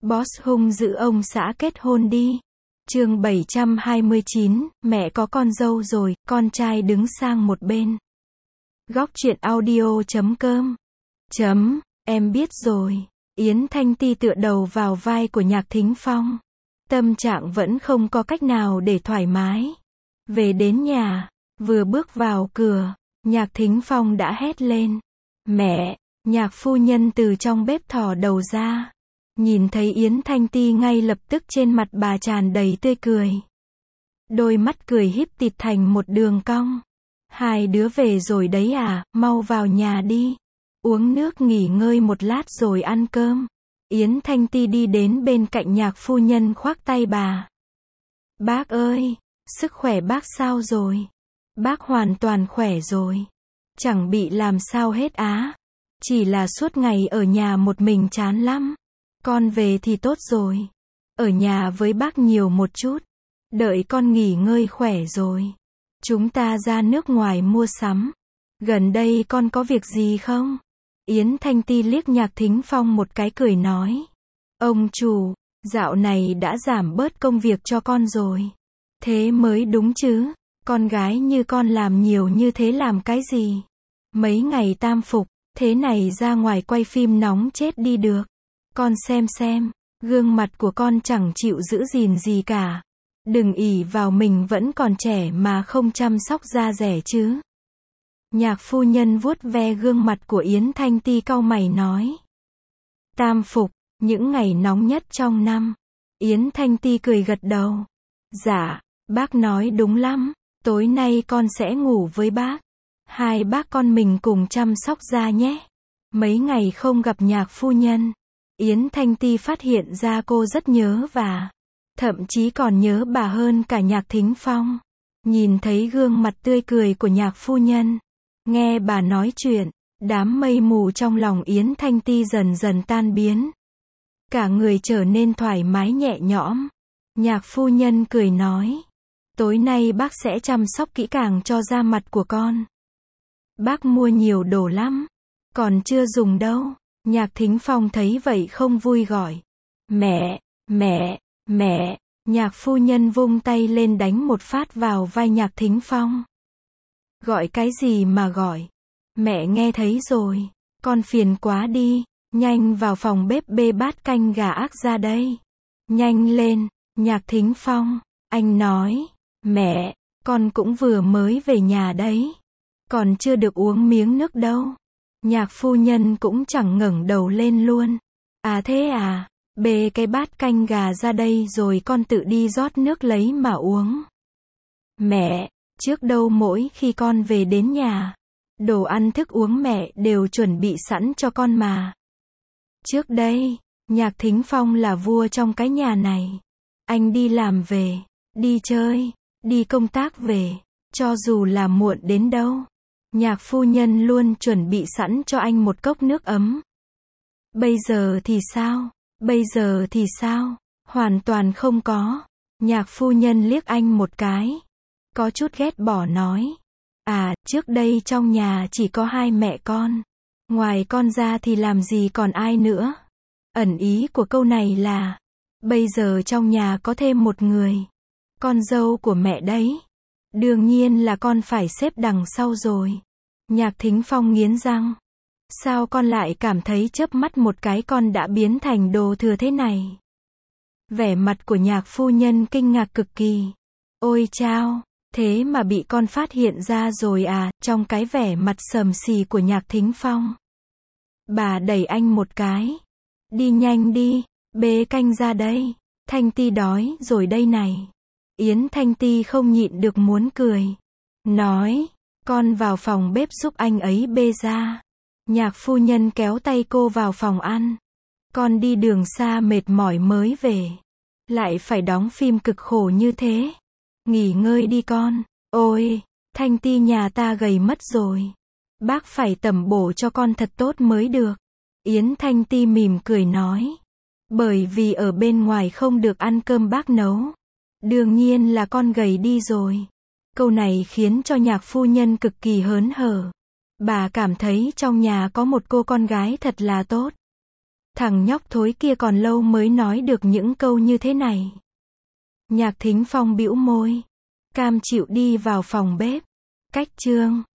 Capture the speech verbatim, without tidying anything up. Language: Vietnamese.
Boss hung dữ ông xã kết hôn đi. Chương bảy trăm hai mươi chín, mẹ có con dâu rồi, con trai đứng sang một bên. Góc truyện audio chấm com. Chấm, em biết rồi. Yến Thanh Ti tựa đầu vào vai của Nhạc Thính Phong. Tâm trạng vẫn không có cách nào để thoải mái. Về đến nhà, vừa bước vào cửa, Nhạc Thính Phong đã hét lên. Mẹ! Nhạc phu nhân từ trong bếp thò đầu ra. Nhìn thấy Yến Thanh Ti ngay lập tức trên mặt bà tràn đầy tươi cười. Đôi mắt cười híp tịt thành một đường cong. Hai đứa về rồi đấy à, mau vào nhà đi. Uống nước nghỉ ngơi một lát rồi ăn cơm. Yến Thanh Ti đi đến bên cạnh Nhạc phu nhân khoác tay bà. Bác ơi, sức khỏe bác sao rồi? Bác hoàn toàn khỏe rồi. Chẳng bị làm sao hết á. Chỉ là suốt ngày ở nhà một mình chán lắm. Con về thì tốt rồi. Ở nhà với bác nhiều một chút. Đợi con nghỉ ngơi khỏe rồi. Chúng ta ra nước ngoài mua sắm. Gần đây con có việc gì không? Yến Thanh Ti liếc Nhạc Thính Phong một cái cười nói. Ông chủ, dạo này đã giảm bớt công việc cho con rồi. Thế mới đúng chứ. Con gái như con làm nhiều như thế làm cái gì? Mấy ngày tam phục, thế này ra ngoài quay phim nóng chết đi được. Con xem xem, gương mặt của con chẳng chịu giữ gìn gì cả. Đừng ỷ vào mình vẫn còn trẻ mà không chăm sóc da dẻ chứ. Nhạc phu nhân vuốt ve gương mặt của Yến Thanh Ti cau mày nói. Tam phục, những ngày nóng nhất trong năm. Yến Thanh Ti cười gật đầu. Dạ, bác nói đúng lắm, tối nay con sẽ ngủ với bác. Hai bác con mình cùng chăm sóc da nhé. Mấy ngày không gặp Nhạc phu nhân. Yến Thanh Ti phát hiện ra cô rất nhớ và thậm chí còn nhớ bà hơn cả Nhạc Thính Phong. Nhìn thấy gương mặt tươi cười của Nhạc phu nhân, nghe bà nói chuyện, đám mây mù trong lòng Yến Thanh Ti dần dần tan biến. Cả người trở nên thoải mái nhẹ nhõm. Nhạc phu nhân cười nói, tối nay bác sẽ chăm sóc kỹ càng cho da mặt của con. Bác mua nhiều đồ lắm, còn chưa dùng đâu. Nhạc Thính Phong thấy vậy không vui gọi. Mẹ, mẹ, mẹ. Nhạc phu nhân vung tay lên đánh một phát vào vai Nhạc Thính Phong. Gọi cái gì mà gọi? Mẹ nghe thấy rồi. Con phiền quá đi. Nhanh vào phòng bếp bê bát canh gà ác ra đây. Nhanh lên. Nhạc Thính Phong. Anh nói. Mẹ, con cũng vừa mới về nhà đấy. Còn chưa được uống miếng nước đâu. Nhạc phu nhân cũng chẳng ngẩng đầu lên luôn. À thế à, bê cái bát canh gà ra đây rồi con tự đi rót nước lấy mà uống. Mẹ, trước đâu mỗi khi con về đến nhà, đồ ăn thức uống mẹ đều chuẩn bị sẵn cho con mà. Trước đây, Nhạc Thính Phong là vua trong cái nhà này. Anh đi làm về, đi chơi, đi công tác về, cho dù là muộn đến đâu. Nhạc phu nhân luôn chuẩn bị sẵn cho anh một cốc nước ấm. Bây giờ thì sao? Bây giờ thì sao? Hoàn toàn không có. Nhạc phu nhân liếc anh một cái. Có chút ghét bỏ nói. À, trước đây trong nhà chỉ có hai mẹ con. Ngoài con ra thì làm gì còn ai nữa? Ẩn ý của câu này là, bây giờ trong nhà có thêm một người. Con dâu của mẹ đấy. Đương nhiên là con phải xếp đằng sau rồi. Nhạc Thính Phong nghiến răng. Sao con lại cảm thấy chớp mắt một cái con đã biến thành đồ thừa thế này? Vẻ mặt của Nhạc phu nhân kinh ngạc cực kỳ. Ôi chao, thế mà bị con phát hiện ra rồi à, trong cái vẻ mặt sầm xì của Nhạc Thính Phong. Bà đẩy anh một cái. Đi nhanh đi, bê canh ra đây. Thanh Ti đói rồi đây này. Yến Thanh Ti không nhịn được muốn cười. Nói, con vào phòng bếp giúp anh ấy bê ra. Nhạc phu nhân kéo tay cô vào phòng ăn. Con đi đường xa mệt mỏi mới về. Lại phải đóng phim cực khổ như thế. Nghỉ ngơi đi con. Ôi, Thanh Ti nhà ta gầy mất rồi. Bác phải tẩm bổ cho con thật tốt mới được. Yến Thanh Ti mỉm cười nói. Bởi vì ở bên ngoài không được ăn cơm bác nấu. Đương nhiên là con gầy đi rồi. Câu này khiến cho Nhạc phu nhân cực kỳ hớn hở. Bà cảm thấy trong nhà có một cô con gái thật là tốt. Thằng nhóc thối kia còn lâu mới nói được những câu như thế này. Nhạc Thính Phong bĩu môi. Cam chịu đi vào phòng bếp. Cách chương